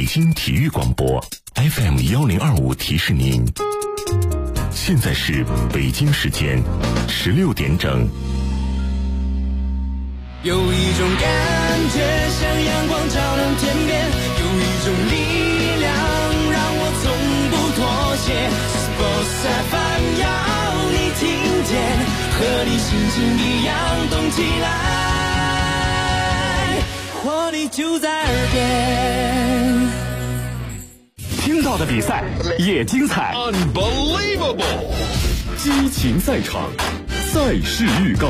京体育广播 FM1025提示您，现在是北京时间16点整。 有一种感觉像阳光照亮天边，有一种力量让我从不妥协。Sports FM 要你听见，和你心情一样动起来，活力就在耳边。 听到的比赛也精彩 Unbelievable 激情赛场，赛事预告。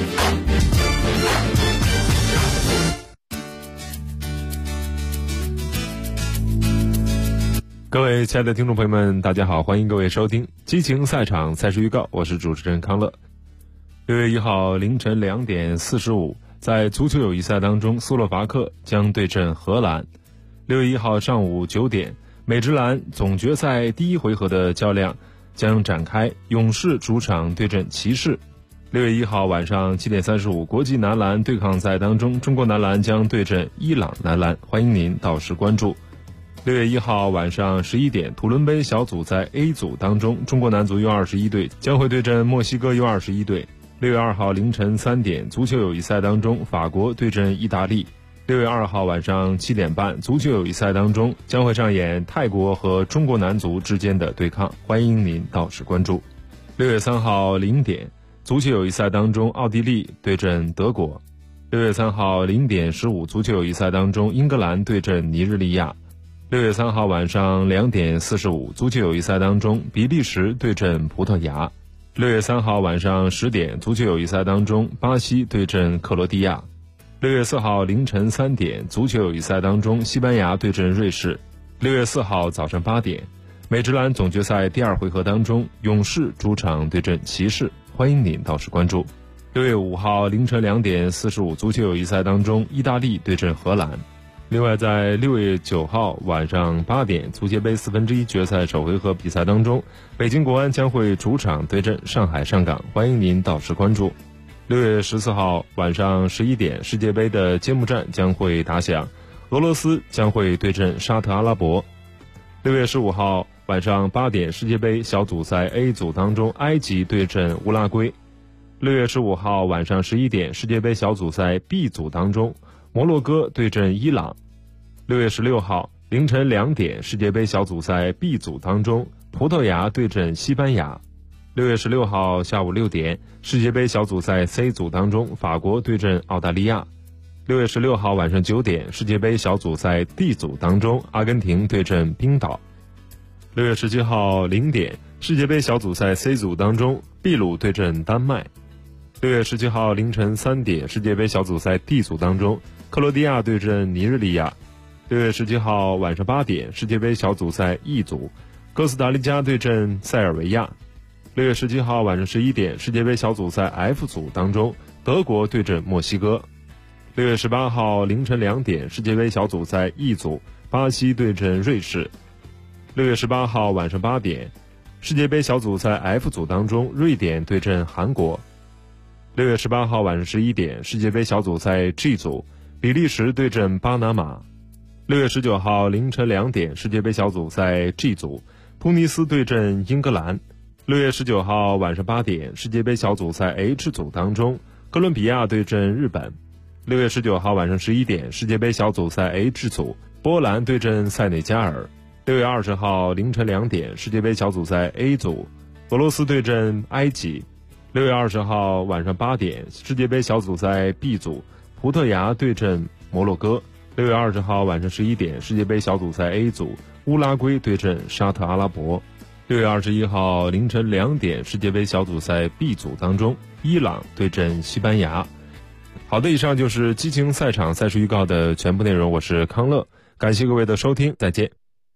各位亲爱的听众朋友们，大家好，欢迎各位收听激情赛场赛事预告，我是主持人康乐。6月1号凌晨2点45，在足球友谊赛当中，斯洛伐克将对阵荷兰。6月1号上午9点，美职篮总决赛第一回合的较量将展开，勇士主场对阵骑士。6月1号晚上7点35，国际男篮对抗赛当中，中国男篮将对阵伊朗男篮，欢迎您到时关注。6月1号晚上11点，土伦杯小组赛 A 组当中，中国男足 U21 队将会对阵墨西哥 U21 队。6月2号凌晨3点，足球友谊赛当中，法国对阵意大利。6月2号晚上7点半，足球友谊赛当中将会上演泰国和中国男足之间的对抗，欢迎您到时关注。6月3号0点，足球友谊赛当中，奥地利对阵德国。6月3号0点15，足球友谊赛当中，英格兰对阵尼日利亚。6月3号晚上2点45，足球友谊赛当中，比利时对阵葡萄牙。6月3号晚上10点，足球友谊赛当中，巴西对阵克罗地亚。6月4号凌晨3点，足球友谊赛当中，西班牙对阵瑞士。6月4号早上8点，美职篮总决赛第二回合当中，勇士主场对阵骑士，欢迎您到时关注。6月5号凌晨2点45，足球友谊赛当中，意大利对阵荷兰。另外，在6月9号晚上8点，足协杯1/4决赛首回合比赛当中，北京国安将会主场对阵上海上港，欢迎您到时关注。6月14号晚上11点，世界杯的揭幕战将会打响，俄罗斯将会对阵沙特阿拉伯。6月15号晚上8点，世界杯小组赛 A 组当中，埃及对阵乌拉圭。6月15号晚上11点，世界杯小组赛 B 组当中，摩洛哥对阵伊朗。6月16号凌晨2点，世界杯小组赛 B 组当中，葡萄牙对阵西班牙。6月16号下午6点，世界杯小组赛 C 组当中，法国对阵澳大利亚。6月16号晚上9点，世界杯小组赛 D 组当中，阿根廷对阵冰岛。6月17号0点，世界杯小组赛 C 组当中，秘鲁对阵丹麦。6月17号凌晨3点，世界杯小组赛 D 组当中，克罗地亚对阵尼日利亚。6月17号晚上8点，世界杯小组赛 E 组，哥斯达黎加对阵塞尔维亚。6月17号晚上11点，世界杯小组赛 F 组当中，德国对阵墨西哥。6月18号凌晨2点，世界杯小组赛 E 组，巴西对阵瑞士。6月18号晚上8点，世界杯小组赛 F 组当中，瑞典对阵韩国。6月18号晚上11点，世界杯小组赛 G 组，比利时对阵巴拿马。6月19号凌晨2点，世界杯小组赛 G 组，突尼斯对阵英格兰。6月19号晚上8点，世界杯小组赛 H 组当中，哥伦比亚对阵日本。6月19号晚上11点，世界杯小组赛 H 组，波兰对阵塞内加尔。6月20号凌晨2点，世界杯小组赛 A 组，俄罗斯对阵埃及。6月20号晚上8点，世界杯小组赛 B 组，葡萄牙对阵摩洛哥。6月20号晚上11点，世界杯小组赛 A 组，乌拉圭对阵沙特阿拉伯。6月21号凌晨2点，世界杯小组赛 B 组当中，伊朗对阵西班牙。好的，以上就是激情赛场赛事预告的全部内容，我是康乐，感谢各位的收听，再见。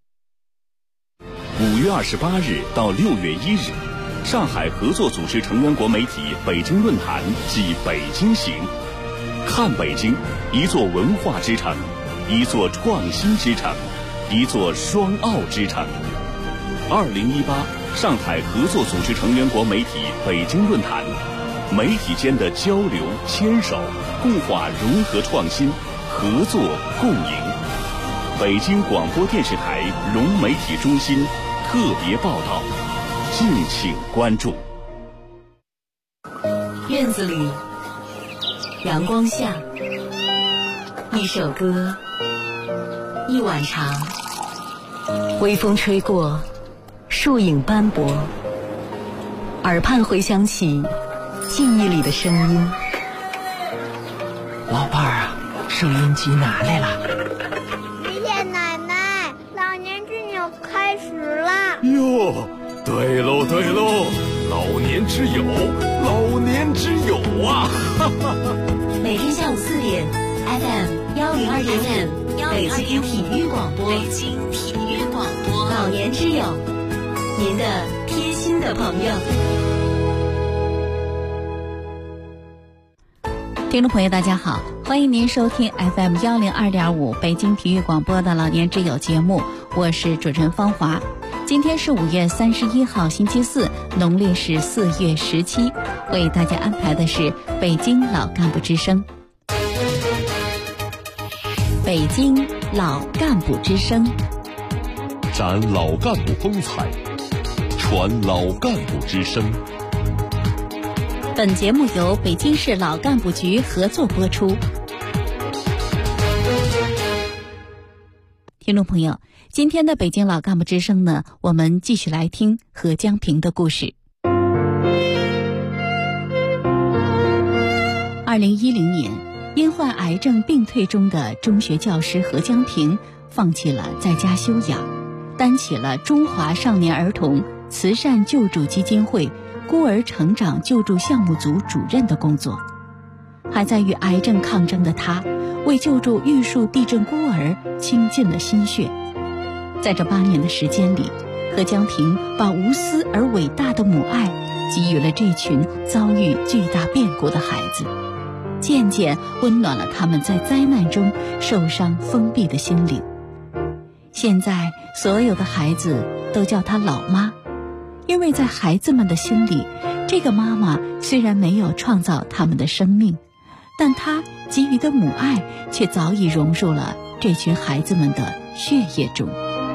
5月28日到6月1日，上海合作组织成员国媒体北京论坛暨北京行，看北京，一座文化之城，一座创新之城，一座双奥之城。2018上海合作组织成员国媒体北京论坛，媒体间的交流牵手，共话融合创新，合作共赢。 北京广播电视台融媒体中心特别报道，敬请关注。 院子里，阳光下，一首歌，一碗茶，微风吹过，树影斑驳，耳畔回响起记忆里的声音。 老伴儿啊，收音机拿来了。 爷爷奶奶，老年之友开始了。 哟，对喽对喽，老年之友，老年之友啊！ 每天下午4点 ，FM 102.5，北京体育广播，北京体育广播，老年之友，您的贴心的朋友。 听众朋友大家好，欢迎您收听 FM 102.5北京体育广播的老年之友节目，我是主持人芳华。今天是5月31号星期四，农历是4月17，为大家安排的是北京老干部之声。北京老干部之声， 展老干部风采，传老干部之声。 本节目由北京市老干部局合作播出。听众朋友，今天的北京老干部之声呢，我们继续来听何江平的故事。2010年，因患癌症病退中的中学教师何江平放弃了在家休养，担起了中华少年儿童慈善救助基金会孤儿成长救助项目组主任的工作。还在与癌症抗争的他，为救助玉树地震孤儿倾尽了心血。在这8年的时间里，何江平把无私而伟大的母爱给予了这群遭遇巨大变故的孩子，渐渐温暖了他们在灾难中受伤封闭的心灵。现在所有的孩子都叫她老妈，因为在孩子们的心里，这个妈妈虽然没有创造他们的生命，但她给予的母爱却早已融入了这群孩子们的血液中。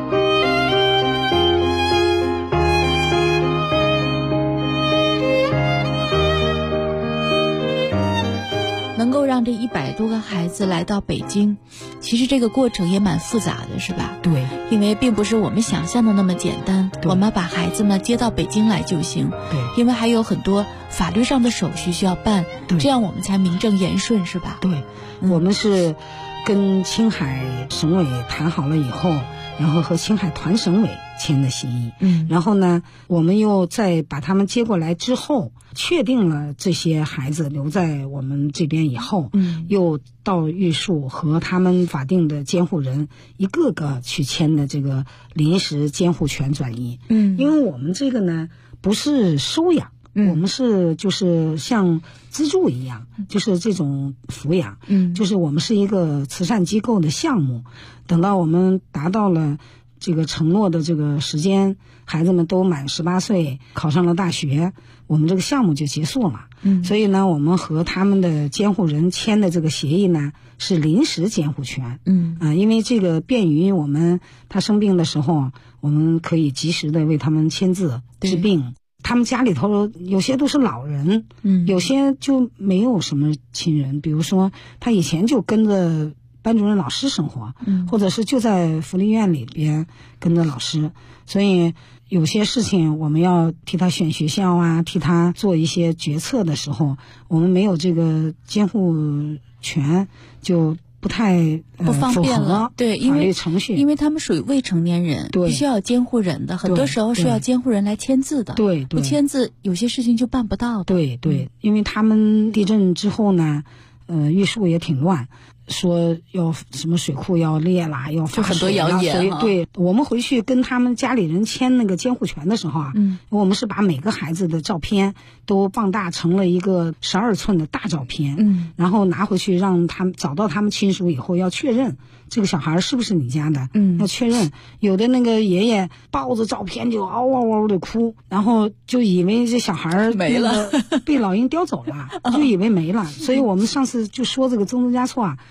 能够让这100多个孩子来到北京，其实这个过程也蛮复杂的，是吧？ 对， 因为并不是我们想象的那么简单，我们把孩子们接到北京来就行。 对， 因为还有很多法律上的手续需要办，这样我们才名正言顺，是吧？ 对，我们是跟青海省委谈好了以后，然后和青海团省委签的协议。然后呢，我们又在把他们接过来之后，确定了这些孩子留在我们这边以后，又到玉树和他们法定的监护人一个个去签的这个临时监护权转移。因为我们这个呢不是收养，我们是就是像资助一样，就是这种抚养，就是我们是一个慈善机构的项目。等到我们达到了这个承诺的这个时间，孩子们都满18岁，考上了大学，我们这个项目就结束了。所以呢，我们和他们的监护人签的这个协议呢是临时监护权。因为这个便于我们他生病的时候，我们可以及时的为他们签字治病。他们家里头有些都是老人，有些就没有什么亲人，比如说他以前就跟着班主任老师生活，或者是就在福利院里边跟着老师，所以有些事情我们要替他选学校啊，替他做一些决策的时候，我们没有这个监护权，就不太不方便了。对， 法律程序， 因为他们属于未成年人，必须要有监护人的，很多时候是要监护人来签字的。对，不签字有些事情就办不到的。 对，因为他们地震之后呢，玉树也挺乱，说要什么水库要裂啦，要发水， 很多谣言。 对，我们回去跟他们家里人签那个监护权的时候啊，我们是把每个孩子的照片都放大成了一个12寸的大照片，然后拿回去让他们找到他们亲属以后要确认这个小孩是不是你家的，要确认。有的那个爷爷抱着照片就嗷嗷嗷的哭，然后就以为这小孩没了， 被老鹰叼走了，就以为没了。所以我们上次就说这个宗加错啊，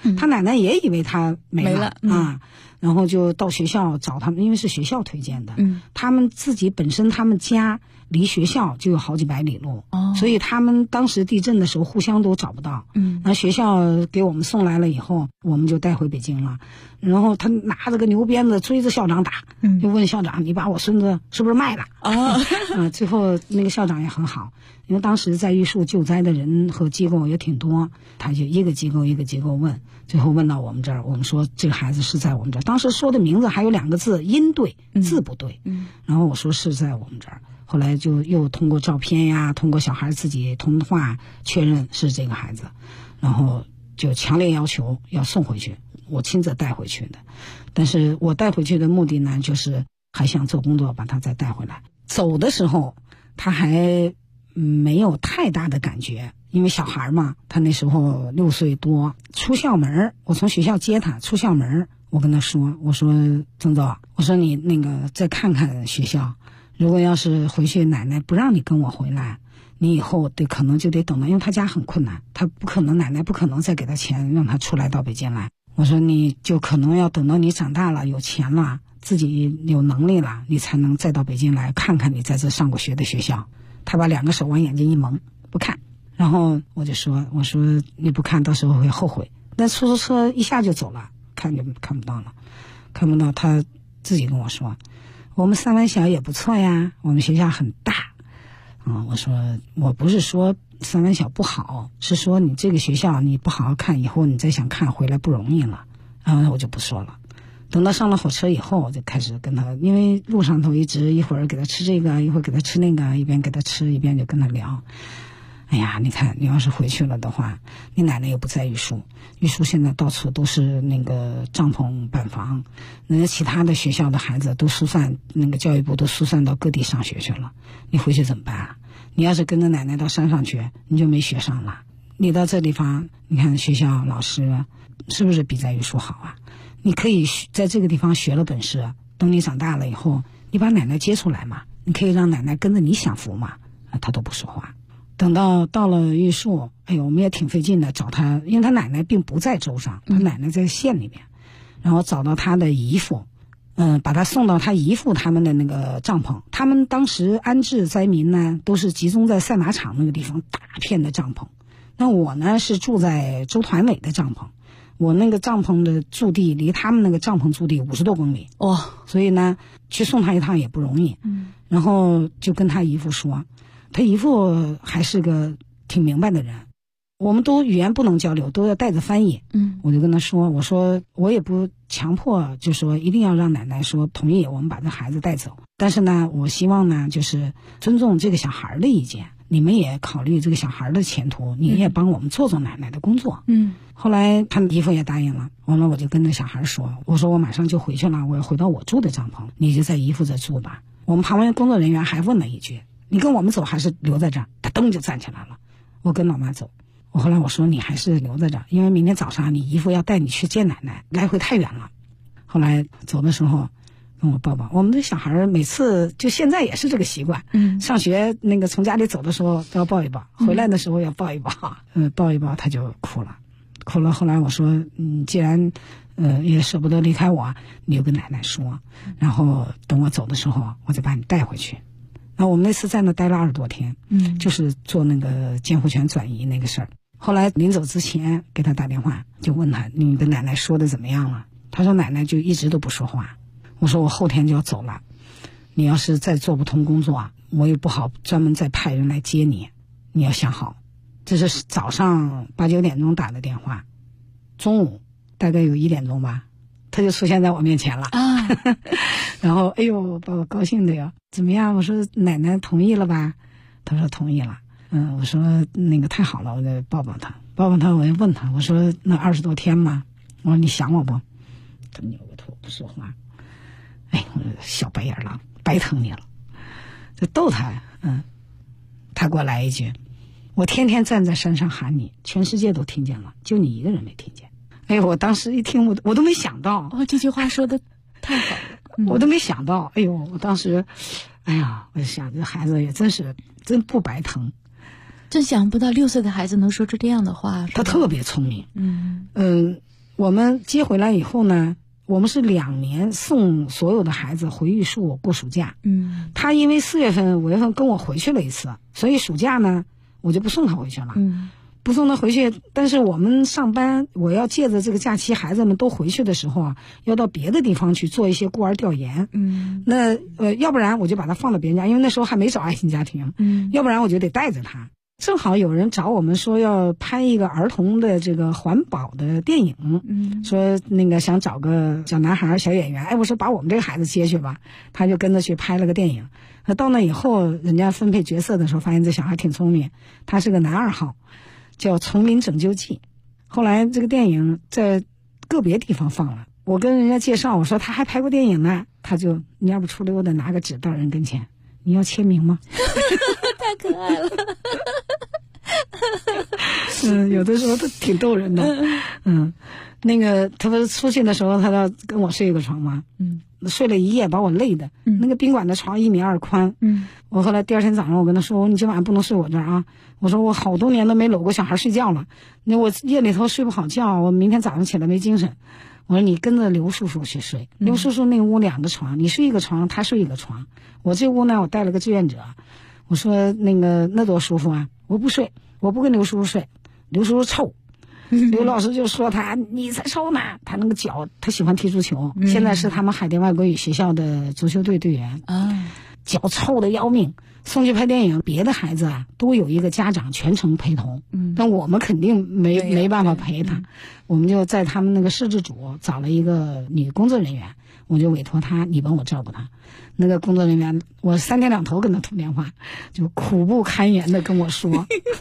他奶奶也以为他没了啊， 然后就到学校找他们，因为是学校推荐的，他们自己本身他们家离学校就有好几百里路，所以他们当时地震的时候互相都找不到。那学校给我们送来了以后，我们就带回北京了。然后他拿着个牛鞭子追着校长打，就问校长：“你把我孙子是不是卖了？”最后那个校长也很好，因为当时在玉树救灾的人和机构也挺多，他就一个机构一个机构问，最后问到我们这儿，我们说这个孩子是在我们这儿。当时说的名字还有2个字音对，字不对。然后我说是在我们这儿。后来就又通过照片呀，通过小孩自己通话确认是这个孩子，然后就强烈要求要送回去，我亲自带回去的。但是我带回去的目的呢，就是还想做工作把他再带回来。走的时候他还没有太大的感觉，因为小孩嘛，他那时候6岁多。出校门，我从学校接他出校门，我跟他说，我说曾走，我说你那个再看看学校，如果要是回去奶奶不让你跟我回来，你以后可能就得等到，因为他家很困难，他不可能，奶奶不可能再给他钱让他出来到北京来。我说你就可能要等到你长大了有钱了自己有能力了，你才能再到北京来看看你在这上过学的学校。他把2个手往眼睛一蒙，不看。然后我就说，我说你不看到时候会后悔。但出租车一下就走了，看就看不到了，看不到。他自己跟我说，我们三湾小也不错呀，我们学校很大。我说我不是说三湾小不好，是说你这个学校你不好好看，以后你再想看回来不容易了。然后我就不说了。等到上了火车以后，我就开始跟他，因为路上头一直一会儿给他吃这个，一会儿给他吃那个，一边给他吃一边就跟他聊。哎呀，你看你要是回去了的话，你奶奶又不在玉树，玉树现在到处都是那个帐篷板房，那其他的学校的孩子都疏散，那个教育部都疏散到各地上学去了，你回去怎么办啊？你要是跟着奶奶到山上去，你就没学上了。你到这地方，你看学校老师是不是比在玉树好啊？你可以在这个地方学了本事，等你长大了以后，你把奶奶接出来嘛，你可以让奶奶跟着你享福嘛。他都不说话。等到了玉树，哎呦，我们也挺费劲的找他，因为他奶奶并不在州上，他奶奶在县里面，然后找到他的姨父，把他送到他姨父他们的那个帐篷。他们当时安置灾民呢，都是集中在赛马场那个地方，大片的帐篷。那我呢是住在州团委的帐篷。我那个帐篷的驻地离他们那个帐篷驻地50多公里，所以呢，去送他一趟也不容易。然后就跟他姨父说，他姨父还是个挺明白的人，我们都语言不能交流，都要带着翻译。我就跟他说，我说我也不强迫，就说一定要让奶奶说同意我们把这孩子带走，但是呢，我希望呢，就是尊重这个小孩的意见。你们也考虑这个小孩的前途，你也帮我们做做奶奶的工作。后来他姨父也答应了，完了我就跟那小孩说，我说我马上就回去了，我要回到我住的帐篷，你就在姨父这住吧。我们旁边工作人员还问了一句，你跟我们走还是留在这儿？他噔就站起来了，我跟老妈走。后来我说你还是留在这儿，因为明天早上你姨父要带你去见奶奶，来回太远了。后来走的时候跟我抱抱，我们的小孩每次就现在也是这个习惯，上学那个从家里走的时候都要抱一抱，回来的时候要抱一抱，抱一抱他就哭了。后来我说，既然也舍不得离开我，你就跟奶奶说，然后等我走的时候我就把你带回去。那我们那次在那待了20多天，就是做那个监护权转移那个事儿。后来临走之前给他打电话，就问他你跟奶奶说的怎么样了？他说奶奶就一直都不说话。我说我后天就要走了，你要是再做不通工作，我也不好专门再派人来接你，你要想好。这是早上8、9点钟打的电话，中午大概有1点钟吧，他就出现在我面前了啊。然后哎呦把我高兴的呀，怎么样？我说奶奶同意了吧？他说同意了。我说那个太好了，我就抱抱他，我就问他，我说那20多天嘛，我说你想我不？他扭个头不说话。哎，我说小白眼狼，白疼你了，就逗他。他给我来一句，我天天站在山上喊你，全世界都听见了，就你一个人没听见。哎呦，我当时一听我都没想到， 这句话说的太好了， 我都没想到。哎呦，我当时，哎呀，我就想这孩子也真不白疼。 真想不到6岁的孩子能说出这样的话。 他特别聪明。 我们接回来以后呢，我们是2年送所有的孩子回玉树过暑假。他因为4月份5月份跟我回去了一次，所以暑假呢我就不送他回去了。不送他回去，但是我们上班，我要借着这个假期孩子们都回去的时候啊，要到别的地方去做一些孤儿调研。那要不然我就把他放到别人家，因为那时候还没找爱心家庭。要不然我就得带着他。正好有人找我们说要拍一个儿童的这个环保的电影，说那个想找个小男孩小演员，我说把我们这个孩子接去吧，他就跟着去拍了个电影。到那以后，人家分配角色的时候，发现这小孩挺聪明，他是个男2号，叫《丛林拯救记》。后来这个电影在个别地方放了，我跟人家介绍，我说他还拍过电影呢，他就蔫不出溜的拿个纸到人跟前，你要签名吗？ 太可爱了。 有的时候他挺逗人的。那个他不是出去的时候，他要跟我睡一个床吗？睡了一夜，把我累的。那个宾馆的床1.2米宽。我后来第2天早上，我跟他说，你今晚不能睡我这儿啊。我说我好多年都没搂过小孩睡觉了，那我夜里头睡不好觉，我明天早上起来没精神。我说你跟着刘叔叔去睡，刘叔叔那屋2个床，你睡一个床，他睡一个床。我这屋呢，我带了个志愿者。我说那多舒服啊！我不睡，我不跟刘叔叔睡，刘叔叔臭。刘老师就说你才臭呢，他那个脚，他喜欢踢足球，现在是他们海淀外国语学校的足球队队员脚臭的要命。送去拍电影，别的孩子啊都有一个家长全程陪同，但我们肯定没办法陪他。我们就在他们那个摄制组找了一个女工作人员，我就委托他，你帮我照顾他。那个工作人员，我3天2头跟他通电话，就苦不堪言的跟我说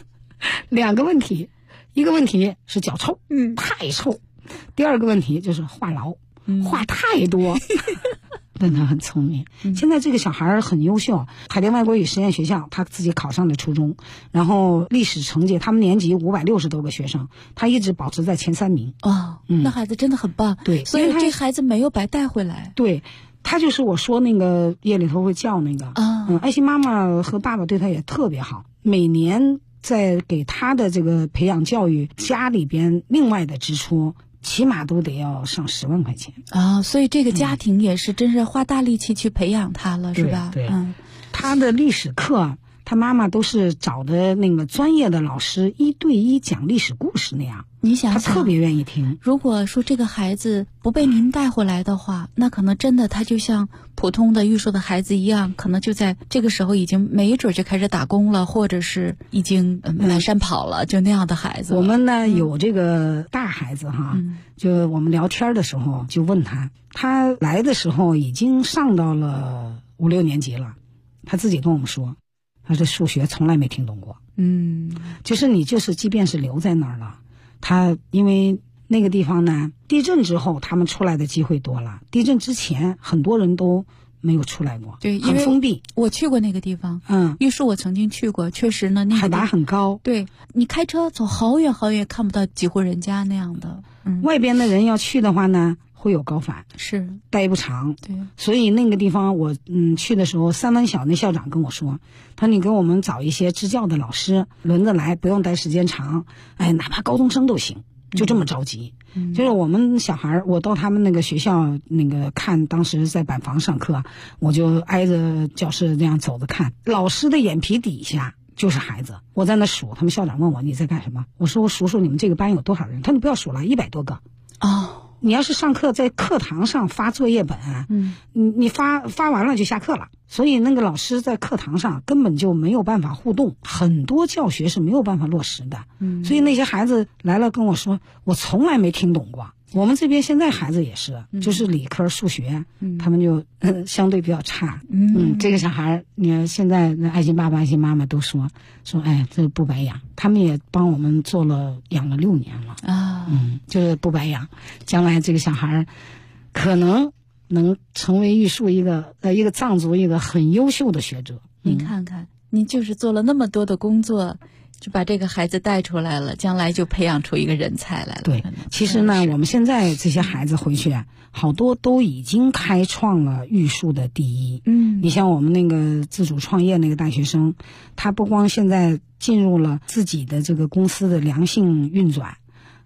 2个问题，一个问题是脚臭，太臭；第2个问题就是话痨，话太多。但他很聪明。现在这个小孩很优秀，海淀外国语实验学校他自己考上了初中，然后历史成绩他们年级560多个学生，他一直保持在前3名。 那孩子真的很棒。 对， 所以这孩子没有白带回来。 对，他就是我说那个夜里头会叫那个爱心妈妈和爸爸对他也特别好，每年在给他的这个培养教育家里边另外的支出起码都得要上10万块钱所以这个家庭也是真是花大力气去培养他了，是吧？ 对，他的历史课，他妈妈都是找的那个专业的老师1对1讲历史故事那样。 你想想， 他特别愿意听。 如果说这个孩子不被您带回来的话，那可能真的他就像普通的玉树的孩子一样，可能就在这个时候已经没准就开始打工了，或者是已经满山跑了，就那样的孩子。 我们呢有这个大孩子就我们聊天的时候就问他来的时候已经上到了5、6年级了，他自己跟我们说，他这数学从来没听懂过。就是即便是留在那儿了，他因为那个地方呢，地震之后他们出来的机会多了，地震之前很多人都没有出来过。 对， 很封闭。 我去过那个地方，玉树我曾经去过，确实呢，那个海拔很高。 对，你开车走好远好远，看不到几户人家那样的。 外边的人要去的话呢，会有高反， 是待不长。 对， 所以那个地方我去的时候，三湾小那校长跟我说，他说你给我们找一些支教的老师轮着来，不用待时间长，哪怕高中生都行，就这么着急。就是我们小孩，我到他们那个学校那个看，当时在板房上课，我就挨着教室这样走着看，老师的眼皮底下就是孩子。我在那数，他们校长问我你在干什么，我说我数数你们这个班有多少人。他说你不要数了，100多个。你要是上课在课堂上发作业本，你发完了就下课了，所以那个老师在课堂上根本就没有办法互动，很多教学是没有办法落实的。所以那些孩子来了跟我说，我从来没听懂过。我们这边现在孩子也是，就是理科数学，他们就相对比较差。这个小孩，你看现在那爱心爸爸、爱心妈妈都说，这不白养，他们也帮我们养了6年了就是不白养。将来这个小孩可能能成为玉树一个藏族一个很优秀的学者。 您看看，您就是做了那么多的工作，就把这个孩子带出来了，将来就培养出一个人才来了。 对，其实呢，我们现在这些孩子回去好多都已经开创了玉树的第一。你像我们那个自主创业那个大学生，他不光现在进入了自己的这个公司的良性运转，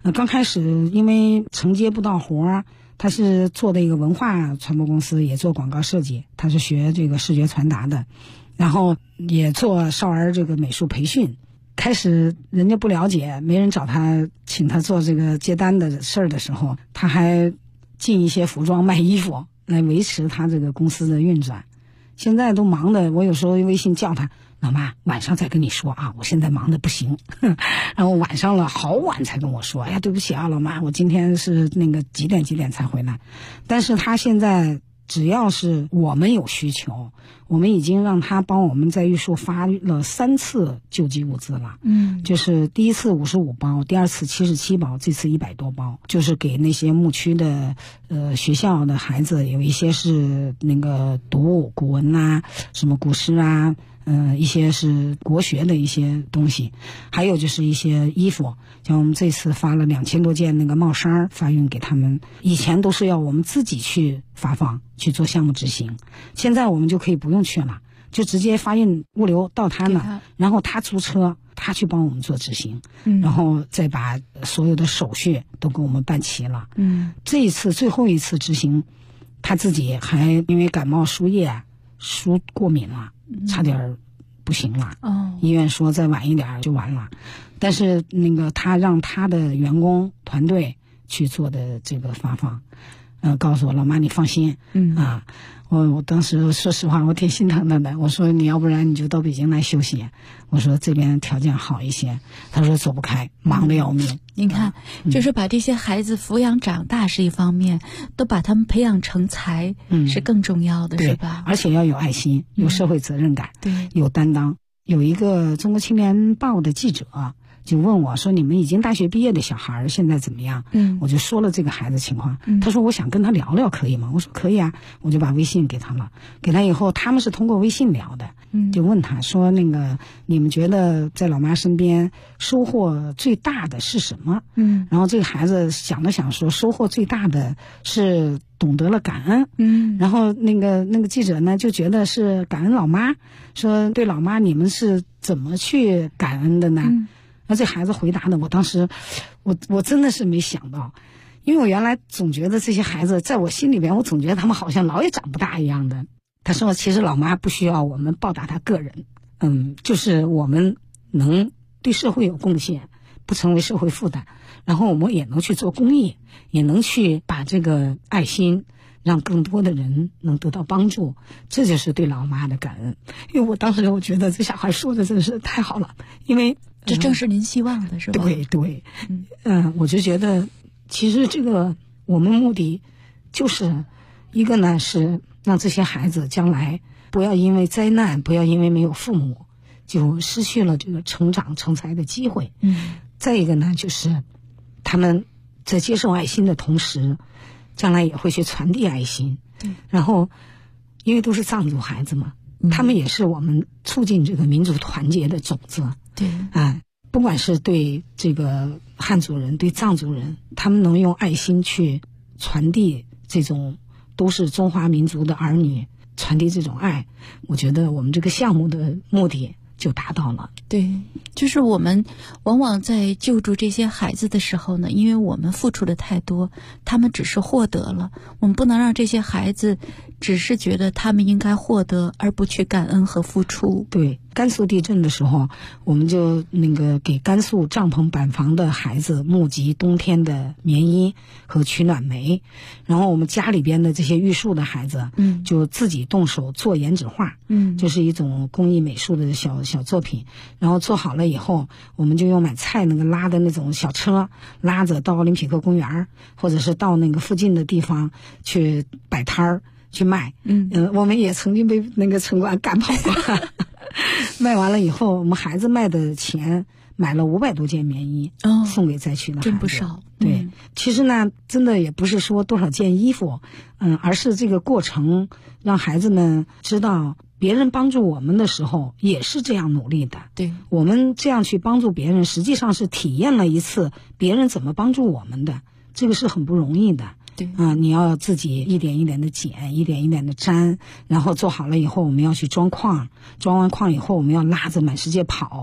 刚开始因为承接不到活，他是做的一个文化传播公司，也做广告设计，他是学这个视觉传达的，然后也做少儿这个美术培训。开始人家不了解，没人找他请他做这个接单的事儿的时候，他还进一些服装卖衣服来维持他这个公司的运转。现在都忙的，我有时候微信叫他，老妈晚上再跟你说啊，我现在忙的不行。然后晚上了好晚才跟我说，哎呀对不起啊老妈，我今天是那个几点才回来。但是他现在只要是我们有需求，我们已经让他帮我们在玉树发了3次救济物资了。就是第一次55包，第二次77包，这次100多包，就是给那些牧区的学校的孩子，有一些是那个读物古文啊，什么古诗啊，一些是国学的一些东西，还有就是一些衣服，像我们这次发了2000多件那个帽衫发运给他们。以前都是要我们自己去发放去做项目执行，现在我们就可以不用去了，就直接发运物流到他那，然后他租车，他去帮我们做执行，然后再把所有的手续都给我们办齐了。这一次最后一次执行，他自己还因为感冒输液输过敏了，差点不行了。医院说再晚一点就完了。但是那个他让他的员工团队去做的这个发放，告诉我老妈你放心。我当时说实话我挺心疼他的，我说你要不然你就到北京来休息，我说这边条件好一些。他说走不开，忙得要命。 您看，就是把这些孩子抚养长大是一方面，都把他们培养成才是更重要的，是吧？ 而且要有爱心，有社会责任感，有担当。有一个中国青年报的记者就问我说，你们已经大学毕业的小孩现在怎么样？我就说了这个孩子情况。他说我想跟他聊聊可以吗？我说可以啊，我就把微信给他了。给他以后他们是通过微信聊的，就问他说那个你们觉得在老妈身边收获最大的是什么？然后这个孩子想了想说，收获最大的是懂得了感恩。然后那个记者呢就觉得是感恩老妈，说对老妈你们是怎么去感恩的呢？那这孩子回答的，我当时我真的是没想到，因为我原来总觉得这些孩子在我心里边，我总觉得他们好像老也长不大一样的。他说其实老妈不需要我们报答他个人，就是我们能对社会有贡献，不成为社会负担，然后我们也能去做公益，也能去把这个爱心让更多的人能得到帮助，这就是对老妈的感恩。因为我当时我觉得这小孩说的真是太好了，因为这正是您希望的，是吧？ 对，我就觉得其实这个我们目的就是一个呢，是让这些孩子将来不要因为灾难，不要因为没有父母就失去了这个成长成才的机会。再一个呢，就是他们在接受爱心的同时，将来也会去传递爱心。然后因为都是藏族孩子嘛，他们也是我们促进这个民族团结的种子。不管是对这个汉族人对藏族人，他们能用爱心去传递这种都是中华民族的儿女，传递这种爱，我觉得我们这个项目的目的就达到了。 对，就是我们往往在救助这些孩子的时候呢，因为我们付出的太多，他们只是获得了，我们不能让这些孩子只是觉得他们应该获得，而不去感恩和付出。 对，甘肃地震的时候，我们就给甘肃帐篷板房的孩子募集冬天的棉衣和取暖煤，然后我们家里边的这些玉树的孩子，就自己动手做颜纸画，就是一种工艺美术的小作品。然后做好了以后，我们就用买菜那个拉的那种小车拉着到奥林匹克公园，或者是到那个附近的地方去摆摊儿去卖。我们也曾经被那个城管赶跑过。卖完了以后，我们孩子卖的钱买了500多件棉衣，送给灾区的孩子， 真不少。 对，其实呢，真的也不是说多少件衣服，而是这个过程让孩子们知道，别人帮助我们的时候也是这样努力的。 对， 我们这样去帮助别人，实际上是体验了一次别人怎么帮助我们的，这个是很不容易的。 对， 你要自己一点一点的剪，一点一点的粘，然后做好了以后，我们要去装矿，装完矿以后，我们要拉着满世界跑，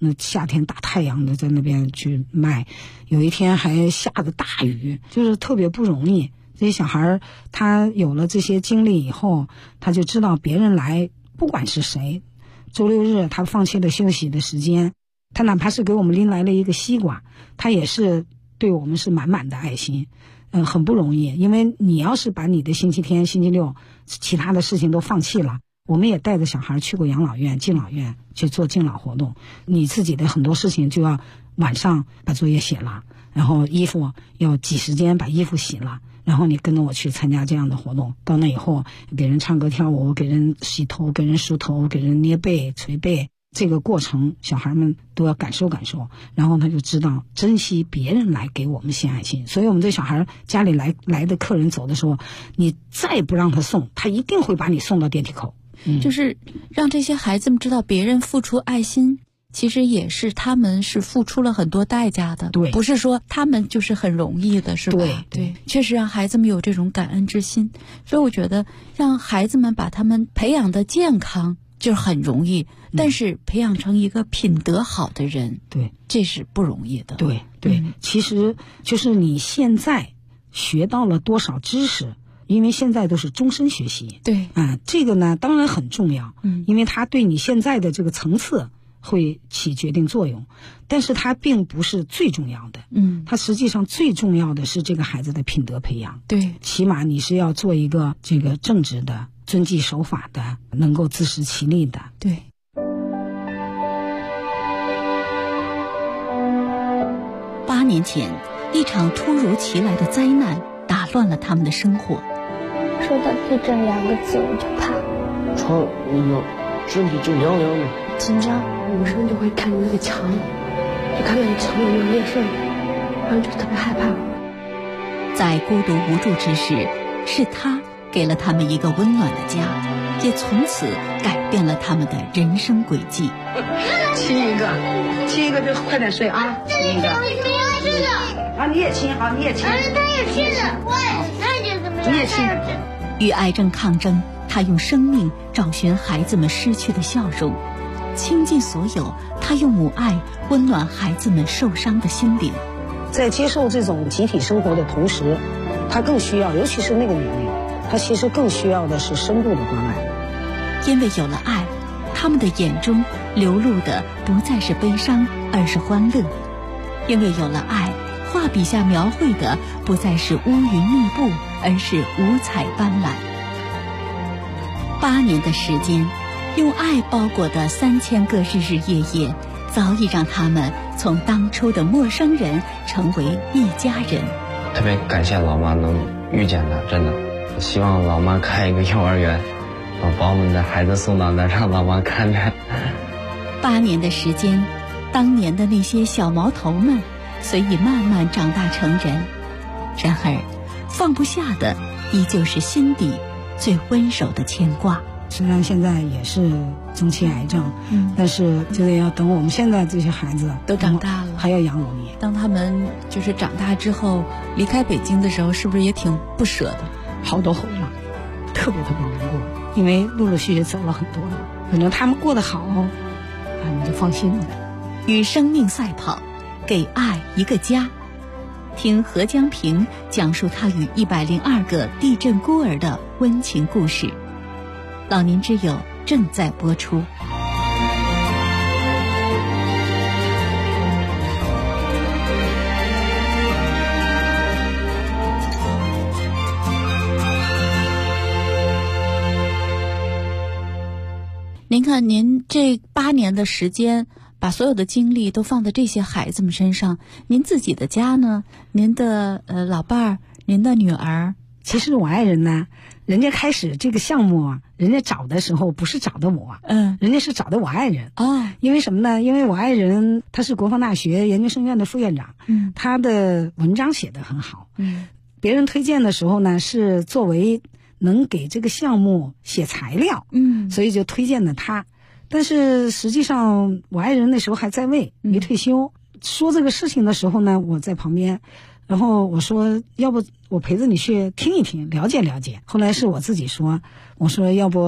那夏天大太阳的在那边去卖，有一天还下着大雨，就是特别不容易。这些小孩他有了这些经历以后，他就知道别人来不管是谁，周六日他放弃了休息的时间，他哪怕是给我们拎来了一个西瓜，他也是对我们是满满的爱心。很不容易，因为你要是把你的星期天星期六其他的事情都放弃了，我们也带着小孩去过养老院敬老院去做敬老活动，你自己的很多事情就要晚上把作业写了，然后衣服要挤时间把衣服洗了，然后你跟着我去参加这样的活动，到那以后给人唱歌跳舞，给人洗头，给人梳头，给人捏背捶背，这个过程小孩们都要感受感受，然后他就知道珍惜别人来给我们献爱心。所以我们这小孩家里来的客人走的时候，你再不让他送，他一定会把你送到电梯口。 就是让这些孩子们知道别人付出爱心其实也是他们是付出了很多代价的， 对， 不是说他们就是很容易的，是吧？对，确实让孩子们有这种感恩之心。所以我觉得让孩子们把他们培养的健康就是很容易，但是培养成一个品德好的人， 对， 这是不容易的。 对，其实就是你现在学到了多少知识，因为现在都是终身学习。 对， 这个呢当然很重要，因为它对你现在的这个层次会起决定作用，但是它并不是最重要的。它实际上最重要的是这个孩子的品德培养。 对， 起码你是要做一个这个正直的、遵纪守法的、能够自食其力的。 对。8年前，一场突如其来的灾难打乱了他们的生活。 说到地震2个字我就怕。 床那个身体就凉凉的。 紧张，有时候就会看那个墙，就看那个墙有没有裂缝，然后就特别害怕。 在孤独无助之时，是他给了他们一个温暖的家，也从此改变了他们的人生轨迹。 亲一个就快点睡啊！亲一个。啊，你也亲，好，你也亲。 他也亲了，我也怎么样？ 你也亲。 与癌症抗争，他用生命找寻孩子们失去的笑容，倾尽所有，他用母爱温暖孩子们受伤的心灵。 在接受这种集体生活的同时，他更需要，尤其是那个年龄，他其实更需要的是深度的关爱。 因为有了爱，他们的眼中流露的不再是悲伤，而是欢乐。因为有了爱，画笔下描绘的不再是乌云密布，而是五彩斑斓。8年的时间，用爱包裹的3000个日日夜夜，早已让他们从当初的陌生人成为一家人。 特别感谢老妈能遇见他，真的希望老妈开一个幼儿园，把我们的孩子送到那，让老妈看着。 8年的时间，当年的那些小毛头们随意慢慢长大成人，然而放不下的依旧是心底最温柔的牵挂。 虽然现在也是中期癌症，但是就得要等我们现在这些孩子都长大了， 还要养5年。 当他们就是长大之后离开北京的时候，是不是也挺不舍的？ 好多回了，特别难过，因为陆陆续续走了很多了。反正他们过得好，你就放心了。 与生命赛跑，给爱一个家。听何江平讲述他与102个地震孤儿的温情故事。老年之友正在播出。您看，您这8年的时间，把所有的精力都放在这些孩子们身上，您自己的家呢？您的老伴儿，您的女儿？ 其实我爱人呢，人家开始这个项目啊，人家找的时候不是找的我，人家是找的我爱人啊。因为什么呢？因为我爱人他是国防大学研究生院的副院长，他的文章写得很好，别人推荐的时候呢，是作为能给这个项目写材料，所以就推荐了他。但是实际上我爱人那时候还在位，没退休。说这个事情的时候呢，我在旁边，然后我说要不我陪着你去听一听，了解了解。后来是我自己说，我说要不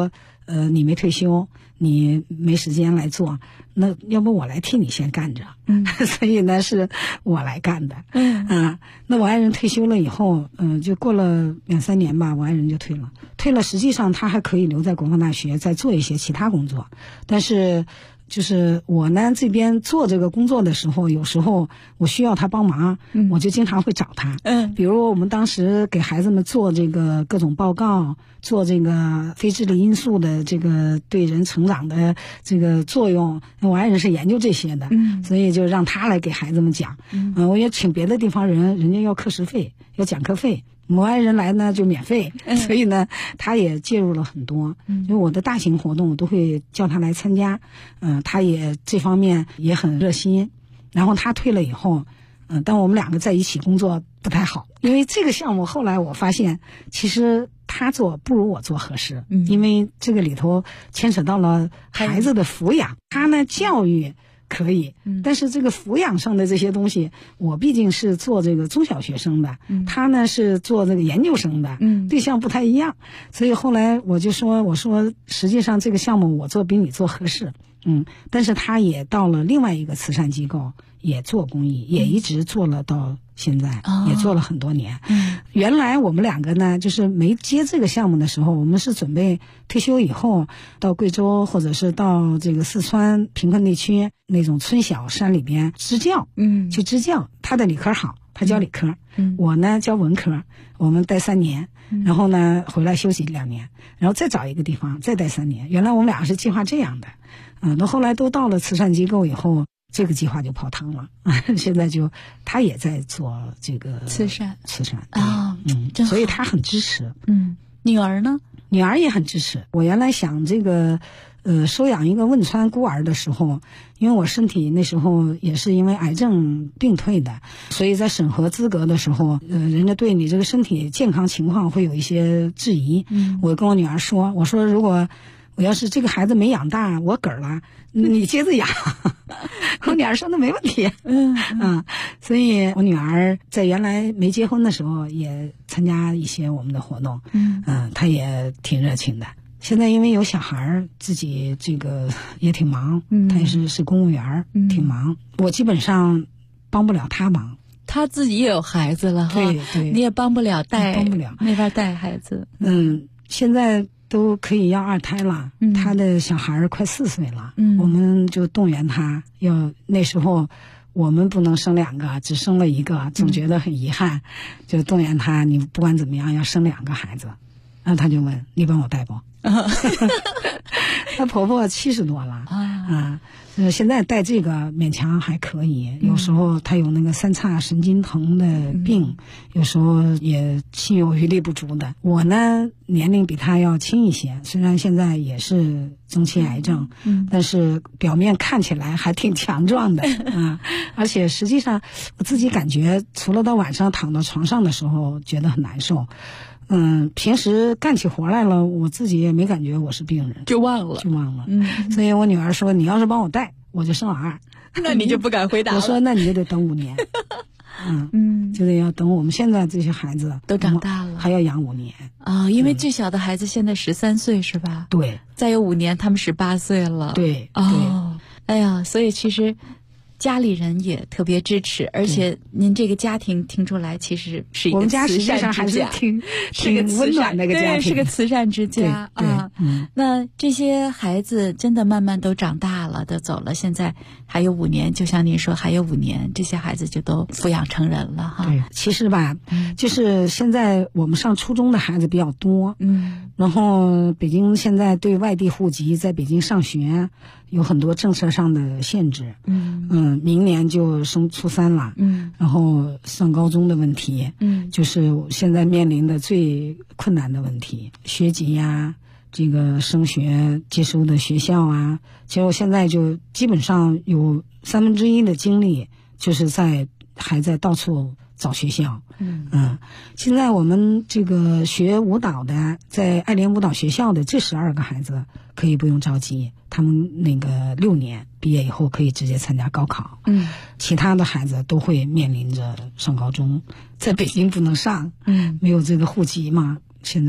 你没退休，你没时间来做，那要不我来替你先干着。所以呢是我来干的。那我爱人退休了以后，就过了2-3年吧，我爱人就退了。实际上他还可以留在国防大学再做一些其他工作，但是就是我呢这边做这个工作的时候，有时候我需要他帮忙，我就经常会找他。比如我们当时给孩子们做这个各种报告，做这个非智力因素的这个对人成长的这个作用，我爱人是研究这些的，所以就让他来给孩子们讲。我也请别的地方人家要课时费，要讲课费。我爱人来呢就免费，所以呢他也介入了很多。因为我的大型活动我都会叫他来参加，他也这方面也很热心。然后他退了以后，但我们2个在一起工作不太好，因为这个项目后来我发现其实他做不如我做合适。因为这个里头牵扯到了孩子的抚养，他呢教育可以，但是这个抚养上的这些东西，我毕竟是做这个中小学生的，他呢是做这个研究生的，对象不太一样。所以后来我就说，我说实际上这个项目我做比你做合适。但是他也到了另外一个慈善机构也做公益，也一直做了到现在，也做了很多年。原来我们2个呢，就是没接这个项目的时候，我们是准备退休以后到贵州或者是到这个四川贫困地区那种村小山里边支教，去支教。他的理科好，他教理科，我呢教文科，我们待3年，然后呢回来休息2年，然后再找一个地方再待3年。原来我们俩是计划这样的，那后来都到了慈善机构以后，这个计划就泡汤了。现在就他也在做这个慈善啊，所以他很支持。 女儿呢？ 女儿也很支持。我原来想这个收养一个汶川孤儿的时候，因为我身体那时候也是因为癌症病退的，所以在审核资格的时候，人家对你这个身体健康情况会有一些质疑。我跟我女儿说，我说如果我要是这个孩子没养大，我嗝了，你接着养。我女儿说那没问题。所以我女儿在原来没结婚的时候也参加一些我们的活动，她也挺热情的。现在因为有小孩，自己这个也挺忙，她也是公务员，挺忙。我基本上帮不了她忙。 她自己也有孩子了哈，对，你也帮不了没法带孩子。 现在都可以要2胎了，他的小孩快4岁了，我们就动员他，那时候我们不能生2个，只生了1个，总觉得很遗憾，就动员他，你不管怎么样要生2个孩子。然后他就问你帮我带不？她婆婆70多了现在带这个勉强还可以，有时候她有那个3叉神经疼的病，有时候也心有余力不足的。我呢年龄比她要轻一些，虽然现在也是中期癌症，但是表面看起来还挺强壮的而且实际上我自己感觉，除了到晚上躺到床上的时候觉得很难受，平时干起活来了，我自己也没感觉我是病人， 就忘了。 所以我女儿说，你要是帮我带，我就生老2。 那你就不敢回答了。 我说那你就得等5年。就得要等我们现在这些孩子都长大了， 还要养5年因为最小的孩子现在13岁是吧？ 对， 再有5年他们18岁了。 对哎呀，所以其实家里人也特别支持，而且您这个家庭听出来其实是一个慈善之家， 挺温暖的一个家庭， 是个慈善之家那这些孩子真的慢慢都长大了，都走了，现在还有5年，就像您说还有5年，这些孩子就都抚养成人了哈。 对，其实吧，就是现在我们上初中的孩子比较多，然后北京现在对外地户籍在北京上学有很多政策上的限制，明年就升初3了，然后上高中的问题，就是现在面临的最困难的问题，学籍呀，这个升学接收的学校啊，其实我现在就基本上有1/3的精力就是还在到处找学校。现在我们这个学舞蹈的，在爱联舞蹈学校的这12个孩子可以不用着急，他们那个6年毕业以后可以直接参加高考。其他的孩子都会面临着上高中，在北京不能上，没有这个户籍嘛，现在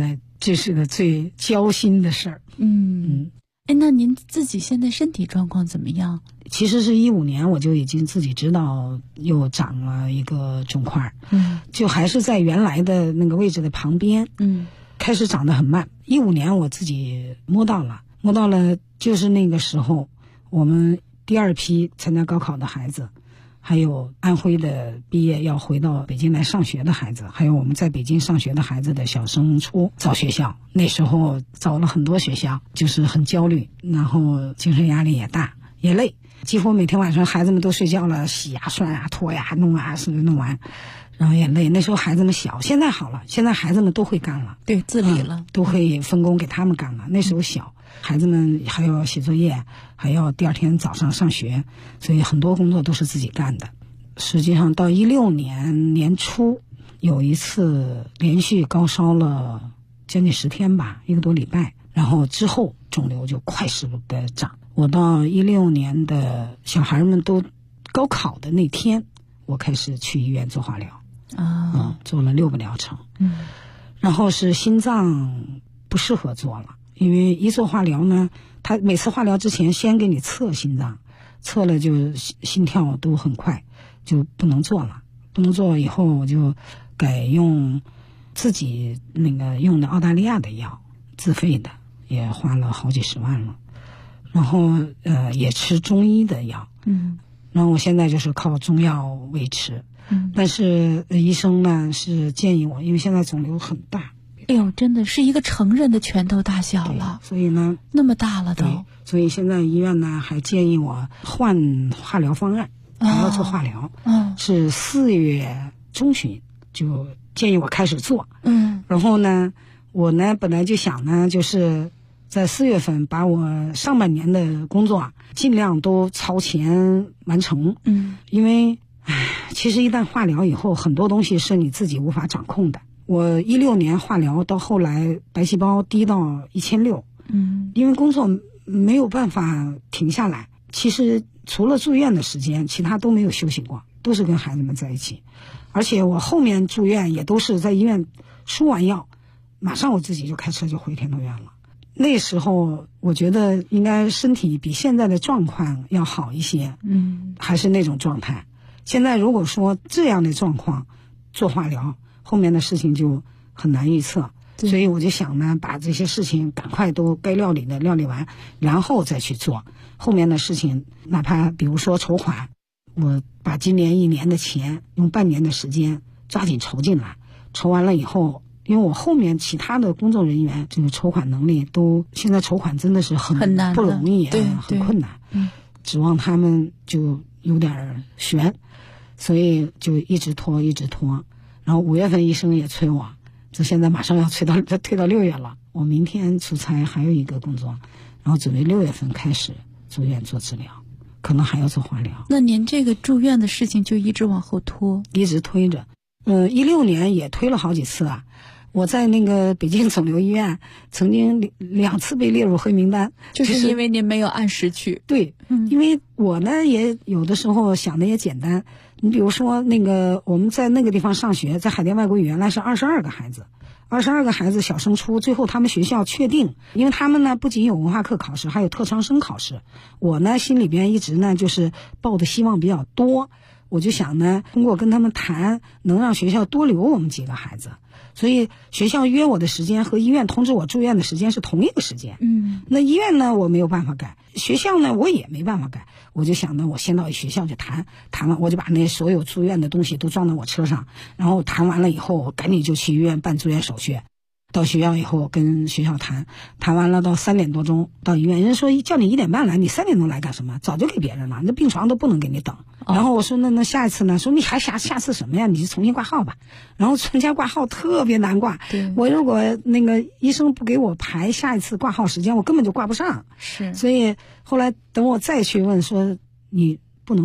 这是个最焦心的事儿。 那您自己现在身体状况怎么样？ 其实是15年我就已经自己知道又长了一个肿块，就还是在原来的那个位置的旁边，开始长得很慢。15年我自己摸到了，就是那个时候我们第2批参加高考的孩子，还有安徽的毕业要回到北京来上学的孩子，还有我们在北京上学的孩子的小升初找学校，那时候找了很多学校，就是很焦虑，然后精神压力也大也累，几乎每天晚上孩子们都睡觉了，洗呀涮呀拖呀弄啊是弄完，然后也累。那时候孩子们小，现在好了，现在孩子们都会干了， 对，自理了， 都会分工给他们干了。那时候小，孩子们还要写作业，还要第2天早上上学，所以很多工作都是自己干的。实际上到16年年初有一次连续高烧了将近10天吧，1个多礼拜，然后之后肿瘤就快速的长。我到16年的小孩们都高考的那天，我开始去医院做化疗做了6个疗程，然后是心脏不适合做了，因为一做化疗呢，他每次化疗之前先给你测心脏，测了就心跳都很快，就不能做了。不能做以后，我就改用自己那个用的澳大利亚的药，自费的，也花了好几十万了。然后也吃中医的药，然后我现在就是靠中药维持，但是医生呢是建议我，因为现在肿瘤很大， 哎呦，真的是一个成人的拳头大小了， 所以呢那么大了都， 所以现在医院呢还建议我换化疗方案，还要做化疗，是4月中旬就建议我开始做，然后呢我呢本来就想呢就是在4月份把我上半年的工作尽量都超前完成，因为其实一旦化疗以后，很多东西是你自己无法掌控的。我16年化疗到后来白细胞低到1600，因为工作没有办法停下来，其实除了住院的时间，其他都没有休息过，都是跟孩子们在一起。而且我后面住院也都是在医院输完药，马上我自己就开车就回天通苑了。那时候我觉得应该身体比现在的状况要好一些，还是那种状态。现在如果说这样的状况做化疗，后面的事情就很难预测，所以我就想呢，把这些事情赶快都该料理的料理完，然后再去做后面的事情。哪怕比如说筹款，我把今年1年的钱用半年的时间抓紧筹进来，筹完了以后，因为我后面其他的工作人员这个筹款能力都，现在筹款真的是很难不容易，很困难，指望他们就有点悬，所以就一直拖。然后5月份医生也催我，这现在马上要推到6月了，我明天出差还有一个工作，然后准备6月份开始住院做治疗，可能还要做化疗。 那您这个住院的事情就一直往后拖， 一直推着。16年也推了好几次啊。我在那个北京肿瘤医院曾经2次被列入黑名单， 就是因为您没有按时去。 对，因为我呢也有的时候想的也简单，你比如说那个我们在那个地方上学，在海淀外国语原来是22个孩子，22个孩子小升初，最后他们学校确定，因为他们呢不仅有文化课考试，还有特长生考试。我呢心里边一直呢就是抱的希望比较多，我就想呢通过跟他们谈，能让学校多留我们几个孩子。所以学校约我的时间和医院通知我住院的时间是同一个时间。那医院呢我没有办法改，学校呢我也没办法改，我就想呢我先到学校去谈完，我就把那所有住院的东西都装到我车上，然后谈完了以后我赶紧就去医院办住院手续。到学校以后跟学校谈完了，到3点多钟到医院，人家说叫你1点半来，你3点钟来干什么？早就给别人了，那病床都不能给你等。然后我说那下一次呢？说你还下次什么呀？你就重新挂号吧。然后参加挂号特别难挂，我如果那个医生不给我排下一次挂号时间，我根本就挂不上。 是， 所以后来等我再去问说你不能挂了，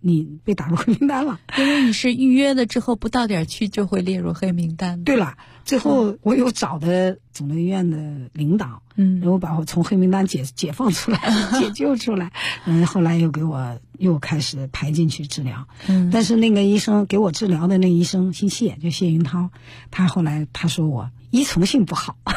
你被打入黑名单了。 因为你是预约了之后不到点去就会列入黑名单。 对了，最后我有找的肿瘤医院的领导，然后把我从黑名单解放出来，解救出来。后来又给我又开始排进去治疗。但是那个医生给我治疗的那医生姓谢，就谢云涛，他后来他说我依从性不好。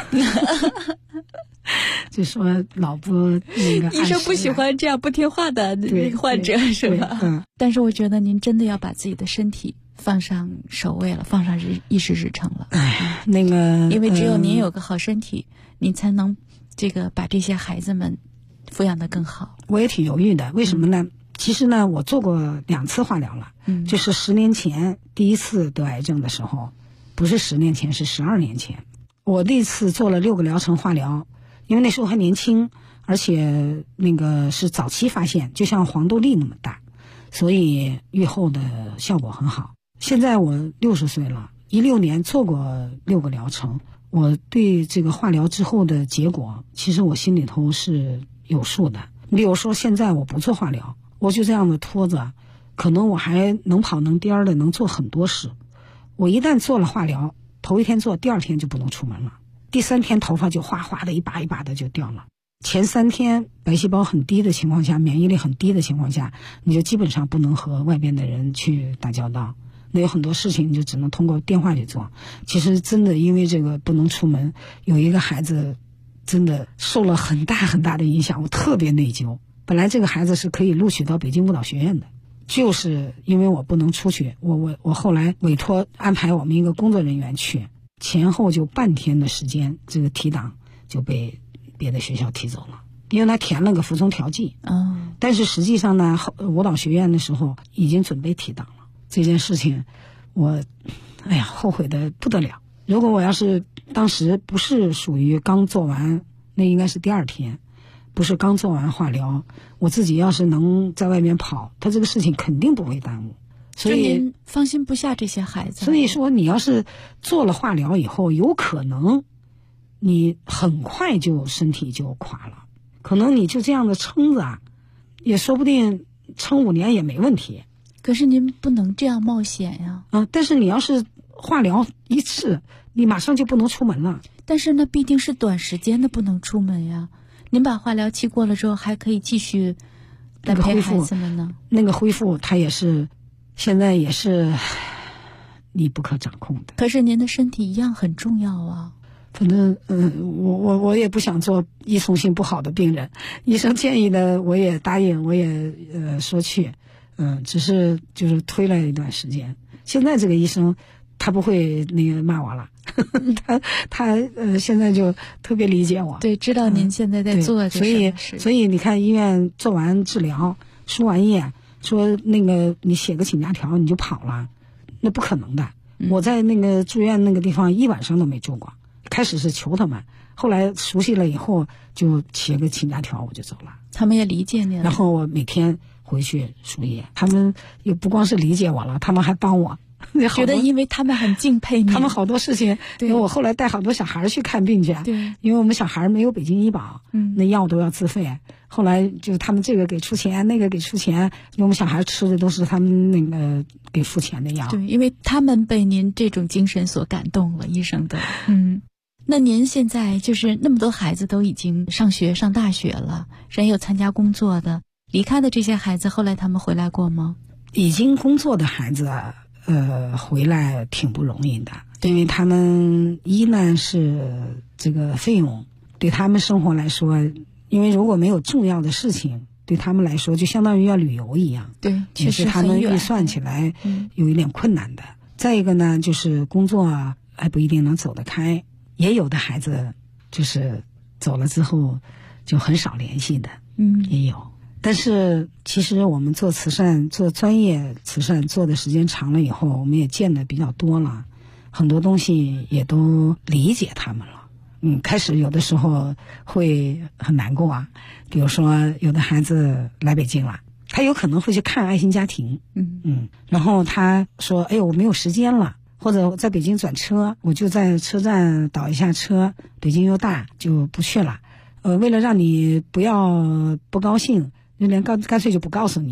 就说老不那个， 医生不喜欢这样不听话的那个患者是吧？但是我觉得您真的要把自己的身体放上首位了，放上议事日程了。 那个， 因为只有您有个好身体，您才能这个把这些孩子们抚养得更好。 我也挺犹豫的，为什么呢？其实呢，我做过2次化疗了。就是10年前第一次得癌症的时候，不是10年前，是12年前。我那次做了6个疗程化疗。因为那时候还年轻，而且那个是早期发现，就像黄豆粒那么大，所以预后的效果很好。现在我60岁了，16年做过6个疗程，我对这个化疗之后的结果，其实我心里头是有数的。比如说现在我不做化疗，我就这样的拖着，可能我还能跑能颠的，能做很多事。我一旦做了化疗，头一天做，第2天就不能出门了。第3天头发就哗哗的一把一把的就掉了。前3天白细胞很低的情况下，免疫力很低的情况下，你就基本上不能和外边的人去打交道。那有很多事情你就只能通过电话去做。其实真的因为这个不能出门，有一个孩子真的受了很大很大的影响，我特别内疚。本来这个孩子是可以录取到北京舞蹈学院的，就是因为我不能出去，我后来委托安排我们一个工作人员去。前后就半天的时间，这个提档就被别的学校提走了，因为他填了个服从调剂。但是实际上呢，舞蹈学院的时候已经准备提档了。这件事情，我后悔的不得了。如果我要是当时不是属于刚做完，那应该是第2天，不是刚做完化疗，我自己要是能在外面跑，他这个事情肯定不会耽误。所以您放心不下这些孩子。 所以说你要是做了化疗以后，有可能你很快就身体就垮了，可能你就这样的撑着也说不定撑5年也没问题。 可是您不能这样冒险呀。 但是你要是化疗一次，你马上就不能出门了。 但是那必定是短时间的不能出门呀。您把化疗期过了之后，还可以继续来陪孩子们呢。 那个恢复它也是现在也是你不可掌控的。 可是您的身体一样很重要啊。 反正我也不想做依从性不好的病人，医生建议的我也答应，我也说去，只是就是推了一段时间。现在这个医生他不会那个骂我了，他现在就特别理解我。 对，知道您现在在做这事。 所以你看医院做完治疗输完液，说那个你写个请假条你就跑了，那不可能的。我在那个住院那个地方1晚上都没住过，开始是求他们，后来熟悉了以后就写个请假条我就走了。 他们也理解你了。 然后我每天回去输液，他们也不光是理解我了，他们还帮我。 觉得因为他们很敬佩你， 他们好多事情，因为我后来带好多小孩去看病去， 对， 因为我们小孩没有北京医保，那药都要自费。后来就他们这个给出钱，那个给出钱，因为我们小孩吃的都是他们那个给付钱的药。 对，因为他们被您这种精神所感动了，医生的。那您现在就是那么多孩子都已经上学上大学了，人有参加工作的，离开的这些孩子后来他们回来过吗？ 已经工作的孩子回来挺不容易的，因为他们一呢是这个费用对他们生活来说，因为如果没有重要的事情，对他们来说就相当于要旅游一样。 对， 确实他们预算起来有一点困难的。再一个呢，就是工作还不一定能走得开，也有的孩子就是走了之后就很少联系的，也有。但是其实我们做慈善，做专业慈善做的时间长了以后，我们也见得比较多了，很多东西也都理解他们了。开始有的时候会很难过啊，比如说有的孩子来北京了，他有可能会去看爱心家庭，然后他说哎呦我没有时间了，或者在北京转车，我就在车站倒一下车，北京又大就不去了，为了让你不要不高兴，就连干脆就不告诉你，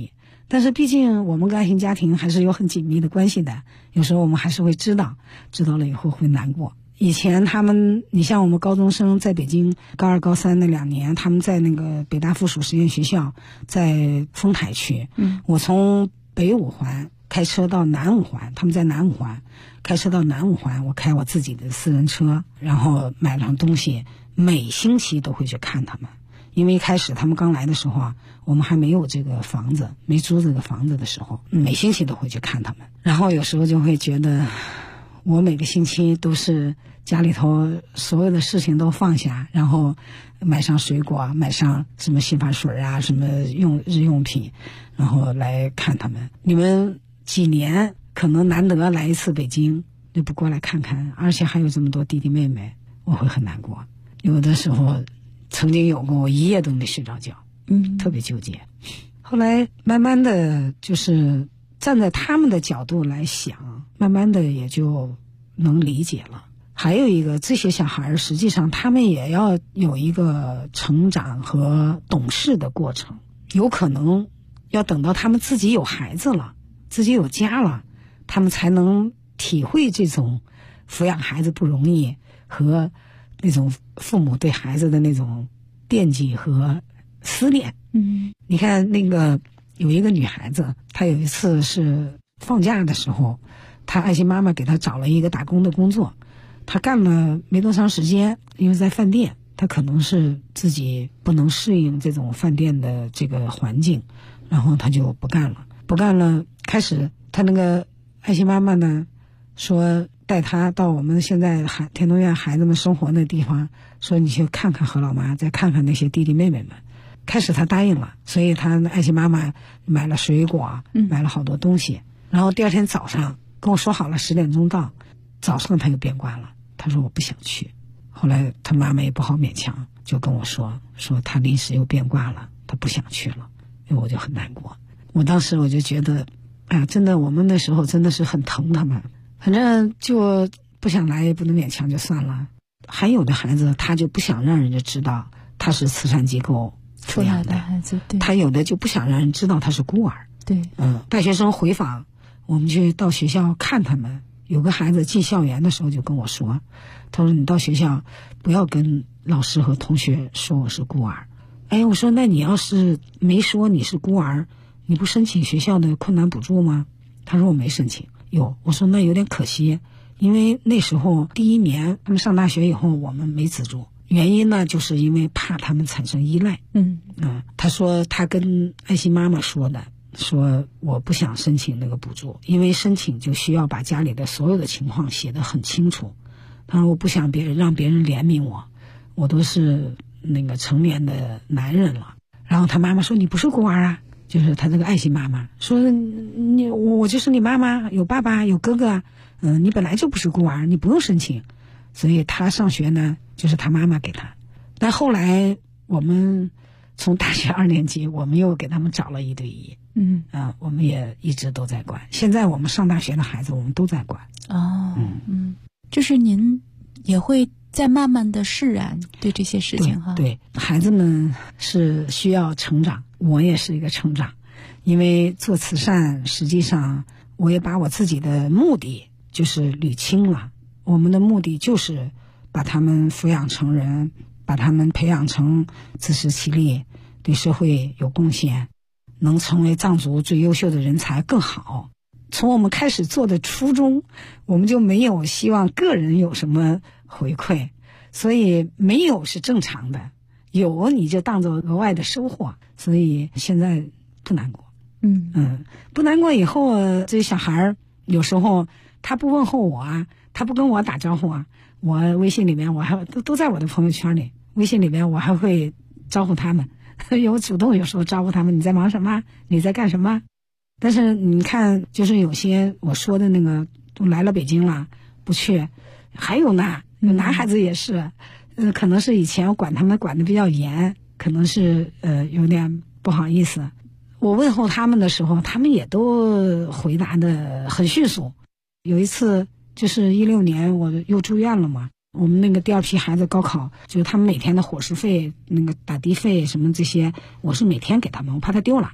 但是毕竟我们跟爱心家庭还是有很紧密的关系的，有时候我们还是会知道了以后会难过。以前他们，你像我们高中生在北京高2、高3那2年，他们在那个北大附属实验学校，在丰台区。我从北五环开车到南五环，他们在南五环，开车到南五环，我开我自己的私人车，然后买上东西，每星期都会去看他们。因为一开始他们刚来的时候啊，我们还没有这个房子，没租这个房子的时候，每星期都会去看他们。然后有时候就会觉得，我每个星期都是家里头所有的事情都放下，然后买上水果，买上什么洗发水啊，什么日用品，然后来看他们。你们几年可能难得来一次北京，就不过来看看，而且还有这么多弟弟妹妹，我会很难过。有的时候曾经有过我一夜都没睡着觉，特别纠结。后来慢慢的就是站在他们的角度来想，慢慢的也就能理解了。还有一个，这些小孩实际上他们也要有一个成长和懂事的过程，有可能要等到他们自己有孩子了，自己有家了，他们才能体会这种抚养孩子不容易和那种父母对孩子的那种惦记和思念。你看那个有一个女孩子，她有一次是放假的时候，她爱心妈妈给她找了一个打工的工作，她干了没多长时间，因为在饭店，她可能是自己不能适应这种饭店的这个环境，然后她就不干了。开始她那个爱心妈妈呢说带她到我们现在田东院孩子们生活的地方，说你去看看何老妈，再看看那些弟弟妹妹们。开始她答应了，所以她爱心妈妈买了水果，买了好多东西。然后第二天早上跟我说好了10点钟到，早上她又变卦了，她说我不想去。后来她妈妈也不好勉强，就跟我说她临时又变卦了，她不想去了。我就很难过。我当时我就觉得，哎呀，真的我们那时候真的是很疼他们，反正就不想来也不能勉强就算了。还有的孩子他就不想让人家知道他是慈善机构出来的孩子，对， 他有的就不想让人知道他是孤儿。 对， 大学生回访，我们去到学校看他们，有个孩子进校园的时候就跟我说，他说你到学校不要跟老师和同学说我是孤儿。哎，我说那你要是没说你是孤儿，你不申请学校的困难补助吗？他说我没申请。我说那有点可惜，因为那时候第1年他们上大学以后我们没资助，原因呢就是因为怕他们产生依赖。他说他跟爱心妈妈说的，说我不想申请那个补助，因为申请就需要把家里的所有的情况写得很清楚。他说我不想让别人怜悯我都是那个成年的男人了。然后他妈妈说你不是孤儿啊，就是他这个爱心妈妈说我就是你妈妈，有爸爸有哥哥，你本来就不是孤儿，你不用申请。所以他上学呢就是他妈妈给他。但后来我们从大学2年级我们又给他们找了1对1，我们也一直都在管。现在我们上大学的孩子我们都在管。 就是您也会在慢慢的释然对这些事情哈。 对，孩子们是需要成长，我也是一个成长。因为做慈善实际上我也把我自己的目的就是捋清了，我们的目的就是把他们抚养成人，把他们培养成自食其力，对社会有贡献，能成为藏族最优秀的人才更好。从我们开始做的初衷，我们就没有希望个人有什么回馈，所以没有是正常的，有你就当做额外的收获。所以现在不难过。不难过以后，这些小孩有时候他不问候我啊，他不跟我打招呼啊，我微信里面我还都在我的朋友圈里，微信里面我还会招呼他们，有主动有时候招呼他们，你在忙什么，你在干什么。但是你看就是有些我说的那个都来了北京了不去，还有呢有男孩子也是，可能是以前我管他们管得比较严，可能是有点不好意思。我问候他们的时候，他们也都回答的很迅速。有一次就是16年我又住院了嘛，我们那个第2批孩子高考，就是他们每天的伙食费、那个打的费什么这些，我是每天给他们，我怕他丢了，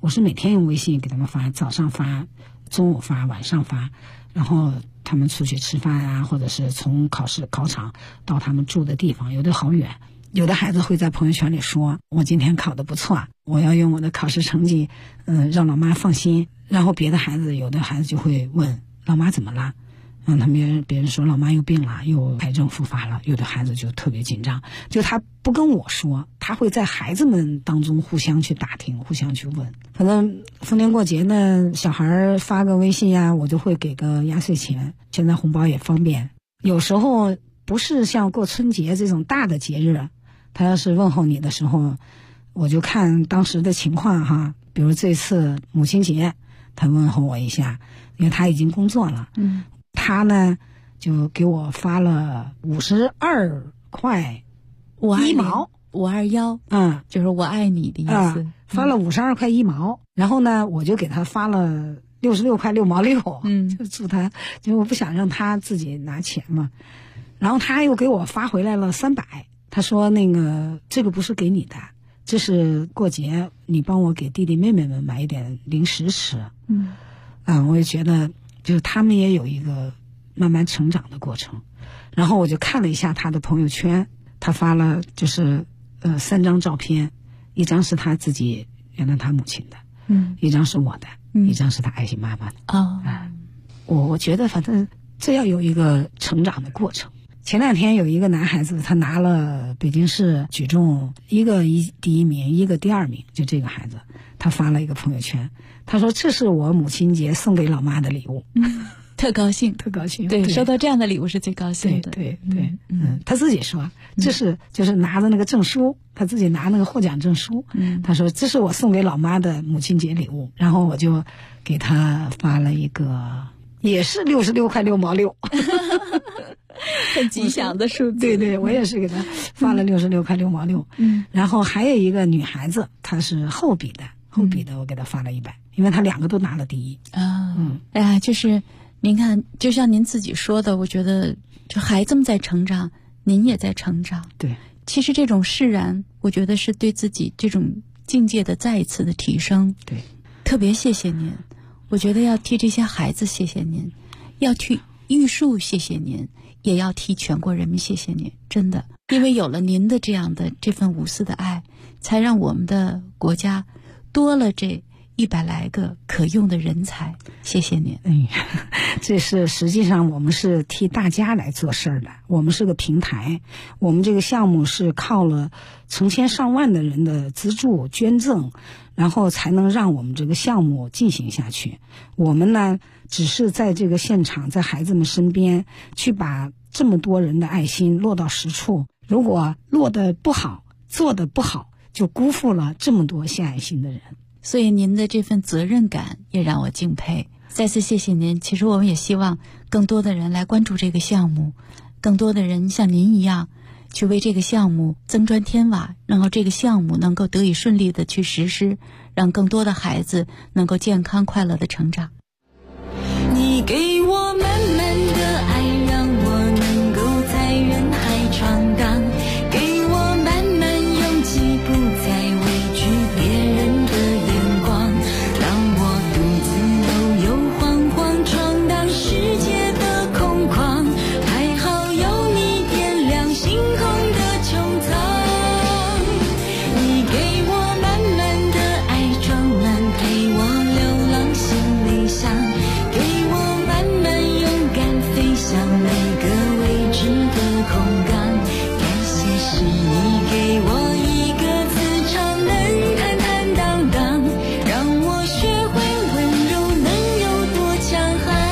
我是每天用微信给他们发，早上发，中午发，晚上发，然后他们出去吃饭啊，或者是从考场到他们住的地方，有的好远。有的孩子会在朋友圈里说，我今天考得不错，我要用我的考试成绩让老妈放心。然后有的孩子就会问，老妈怎么了？别人说老妈又病了，又癌症复发了。有的孩子就特别紧张，就他不跟我说，他会在孩子们当中互相去打听，互相去问。反正逢年过节呢，小孩发个微信呀，我就会给个压岁钱。现在红包也方便，有时候不是像过春节这种大的节日，他要是问候你的时候，我就看当时的情况哈。比如这次母亲节，他问候我一下，因为他已经工作了，他呢就给我发了52块1毛 521，就是我爱你的意思， 发了52块1毛，然后呢我就给他发了66块6毛6，就祝他，就我不想让他自己拿钱嘛。然后他又给我发回来了300，他说这个不是给你的，这是过节你帮我给弟弟妹妹们买一点零食吃。我也觉得就是他们也有一个慢慢成长的过程。然后我就看了一下他的朋友圈，他发了就是3张照片，一张是他自己原来他母亲的，一张是我的，一张是他爱心妈妈的。我觉得反正这要有一个成长的过程。前2天有一个男孩子，他拿了北京市举重，一个第1名，一个第2名，就这个孩子，他发了一个朋友圈，他说这是我母亲节送给老妈的礼物。 特高兴。对，收到这样的礼物是最高兴的。 对，他自己说这是就是拿着那个证书，他自己拿那个获奖证书，他说这是我送给老妈的母亲节礼物。然后我就给他发了一个也是66块6毛6。 很吉祥的数字。 对，我也是给他发了66块6毛6。然后还有一个女孩子，她是后比的，我给她发了100，因为她2个都拿了第1。 就是您看，就像您自己说的，我觉得就孩子们在成长，您也在成长。 对， 其实这种释然，我觉得是对自己这种境界的再一次的提升。 对， 特别谢谢您，我觉得要替这些孩子谢谢您，要替玉树谢谢您，也要替全国人民谢谢您，真的，因为有了您的这份无私的爱，才让我们的国家多了这100来个可用的人才。谢谢您。 这是实际上我们是替大家来做事儿的，我们是个平台，我们这个项目是靠了成千上万的人的资助捐赠，然后才能让我们这个项目进行下去。我们呢只是在这个现场，在孩子们身边去把这么多人的爱心落到实处，如果落得不好，做得不好，就辜负了这么多献爱心的人。 所以您的这份责任感也让我敬佩，再次谢谢您。其实我们也希望更多的人来关注这个项目，更多的人像您一样去为这个项目增砖添瓦，让这个项目能够得以顺利的去实施，让更多的孩子能够健康快乐的成长。 你给我满满的爱，让我能够在人海闯荡，给我满满勇气，不再畏惧别人的眼光，让我独自悠悠晃晃闯荡世界的空旷，还好有你点亮星空的穹苍。你给我满满的爱，装满陪我流浪行李箱，给我慢慢勇敢飞向每个未知的空港，感谢是你给我一个磁场，能坦坦荡荡，让我学会温柔能有多强悍。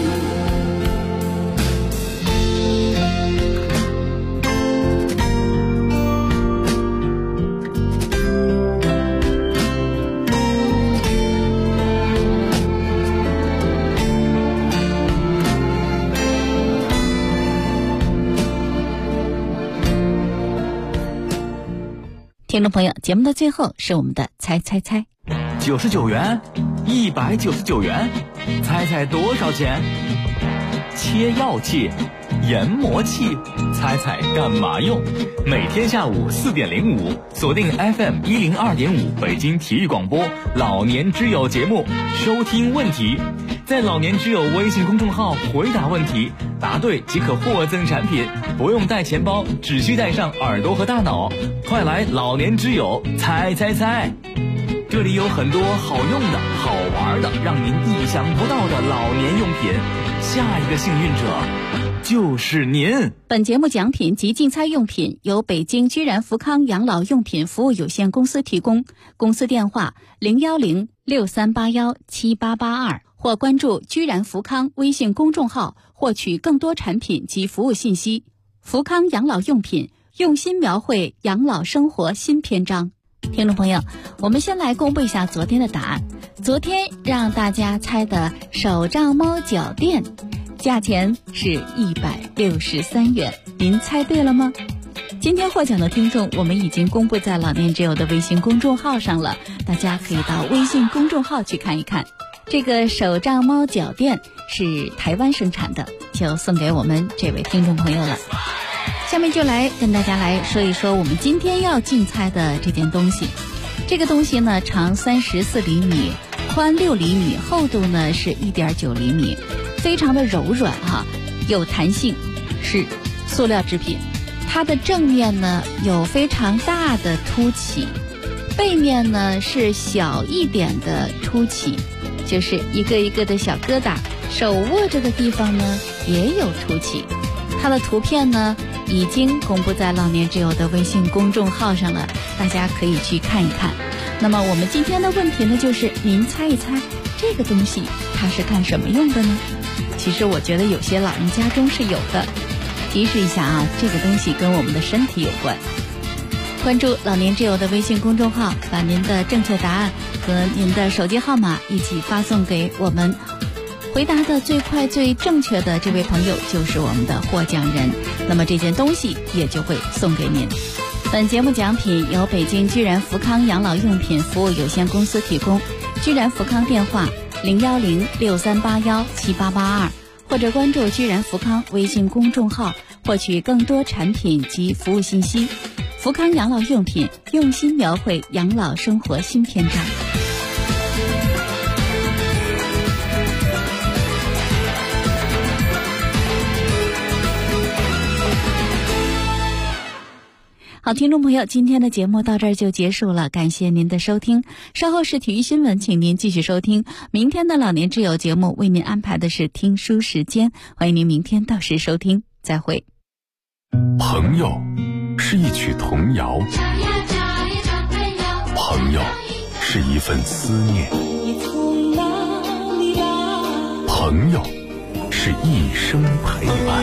听众朋友，节目的最后是我们的猜猜猜。 99元，199元，猜猜多少钱？切药器， 研磨器，猜猜干嘛用？每天下午4点05，锁定 FM 102.5北京体育广播老年之友节目，收听问题。在老年之友微信公众号回答问题，答对即可获赠产品，不用带钱包，只需带上耳朵和大脑。快来老年之友猜猜猜！这里有很多好用的、好玩的，让您意想不到的老年用品。下一个幸运者就是您。 本节目奖品及竞猜用品由北京居然福康养老用品服务有限公司提供，公司电话01063817882，或关注居然福康微信公众号获取更多产品及服务信息。福康养老用品，用心描绘养老生活新篇章。听众朋友，我们先来公布一下昨天的答案。昨天让大家猜的手账猫脚垫，价钱是163元，您猜对了吗？今天获奖的听众我们已经公布在老年之友的微信公众号上了，大家可以到微信公众号去看一看。这个手账猫脚垫是台湾生产的，就送给我们这位听众朋友了。下面就来跟大家来说一说我们今天要竞猜的这件东西。这个东西呢，长34厘米，宽6厘米，厚度呢是1.9厘米，非常的柔软哈，有弹性，是塑料制品。它的正面呢有非常大的凸起，背面呢是小一点的凸起，就是一个一个的小疙瘩，手握着的地方呢也有凸起。它的图片呢已经公布在老年之友的微信公众号上了，大家可以去看一看。那么我们今天的问题呢，就是您猜一猜这个东西它是干什么用的呢？其实我觉得有些老人家中是有的。提示一下啊，这个东西跟我们的身体有关。关注老年之友的微信公众号，把您的正确答案和您的手机号码一起发送给我们。回答的最快最正确的这位朋友就是我们的获奖人，那么这件东西也就会送给您。本节目奖品由北京居然福康养老用品服务有限公司提供，居然福康电话01063817882，或者关注居然福康微信公众号获取更多产品及服务信息。福康养老用品，用心描绘养老生活新篇章。好，听众朋友，今天的节目到这儿就结束了，感谢您的收听。稍后是体育新闻，请您继续收听。明天的老年之友节目为您安排的是听书时间，欢迎您明天到时收听，再会。 朋友是一曲童谣，朋友是一份思念，朋友是一生陪伴。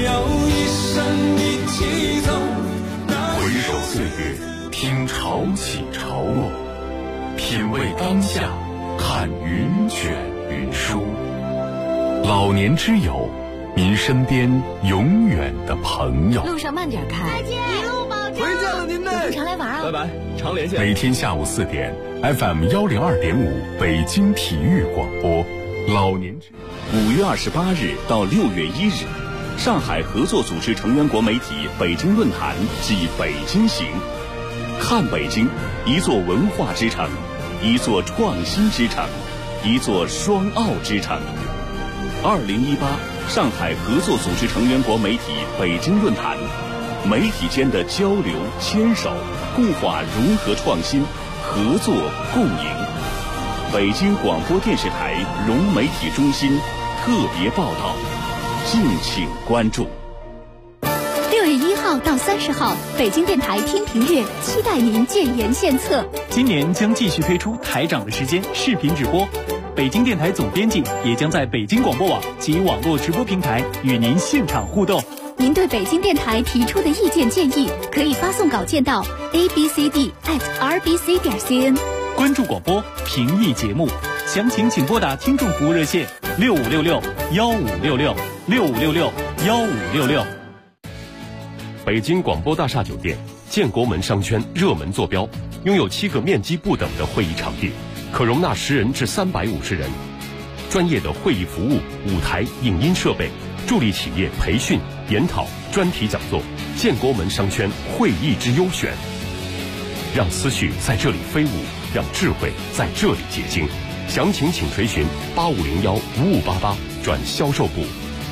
回首岁月，听潮起潮落，品味当下，看云卷云舒。老年之友，您身边永远的朋友。 路上慢点开， 再见，一路保重。 回见了您呢， 有空常来玩啊！ 拜拜，常联系。 每天下午4点 ，FM 102.5北京体育广播，老年之友。 5月28日到6月1日。上海合作组织成员国媒体北京论坛暨北京行，看北京，一座文化之城，一座创新之城，一座双奥之城。2018上海合作组织成员国媒体北京论坛，媒体间的交流牵手，固化融合创新，合作共赢。北京广播电视台融媒体中心特别报道。敬请关注。 6月1号到30号，北京电台听评阅，期待您建言献策。 今年将继续推出台长的时间视频直播，北京电台总编辑也将在北京广播网及网络直播平台与您现场互动。 您对北京电台提出的意见建议，可以发送稿件到 abcd@rbc.cn。 关注广播，评议节目，详情请拨打听众服务热线6566-1566-6566-1566。 北京广播大厦酒店，建国门商圈热门坐标，拥有7个面积不等的会议场地，可容纳10人至350人。专业的会议服务、舞台、影音设备， 助力企业培训、研讨、专题讲座，建国门商圈会议之优选。让思绪在这里飞舞，让智慧在这里结晶。详情请垂询8501-5588转销售部。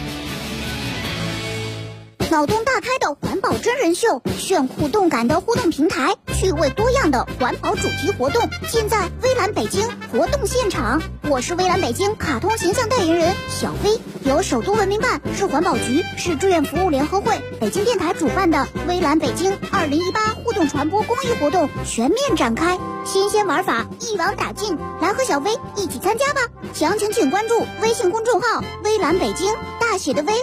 脑洞大开的环保真人秀，炫酷动感的互动平台，趣味多样的环保主题活动，尽在微蓝北京活动现场。我是微蓝北京卡通形象代言人小飞，由首都文明办、市环保局、市志愿服务联合会、北京电台主办的微蓝北京2018互动传播公益活动全面展开，新鲜玩法一网打尽，来和小飞一起参加吧！详情请关注微信公众号微蓝北京，大写的微，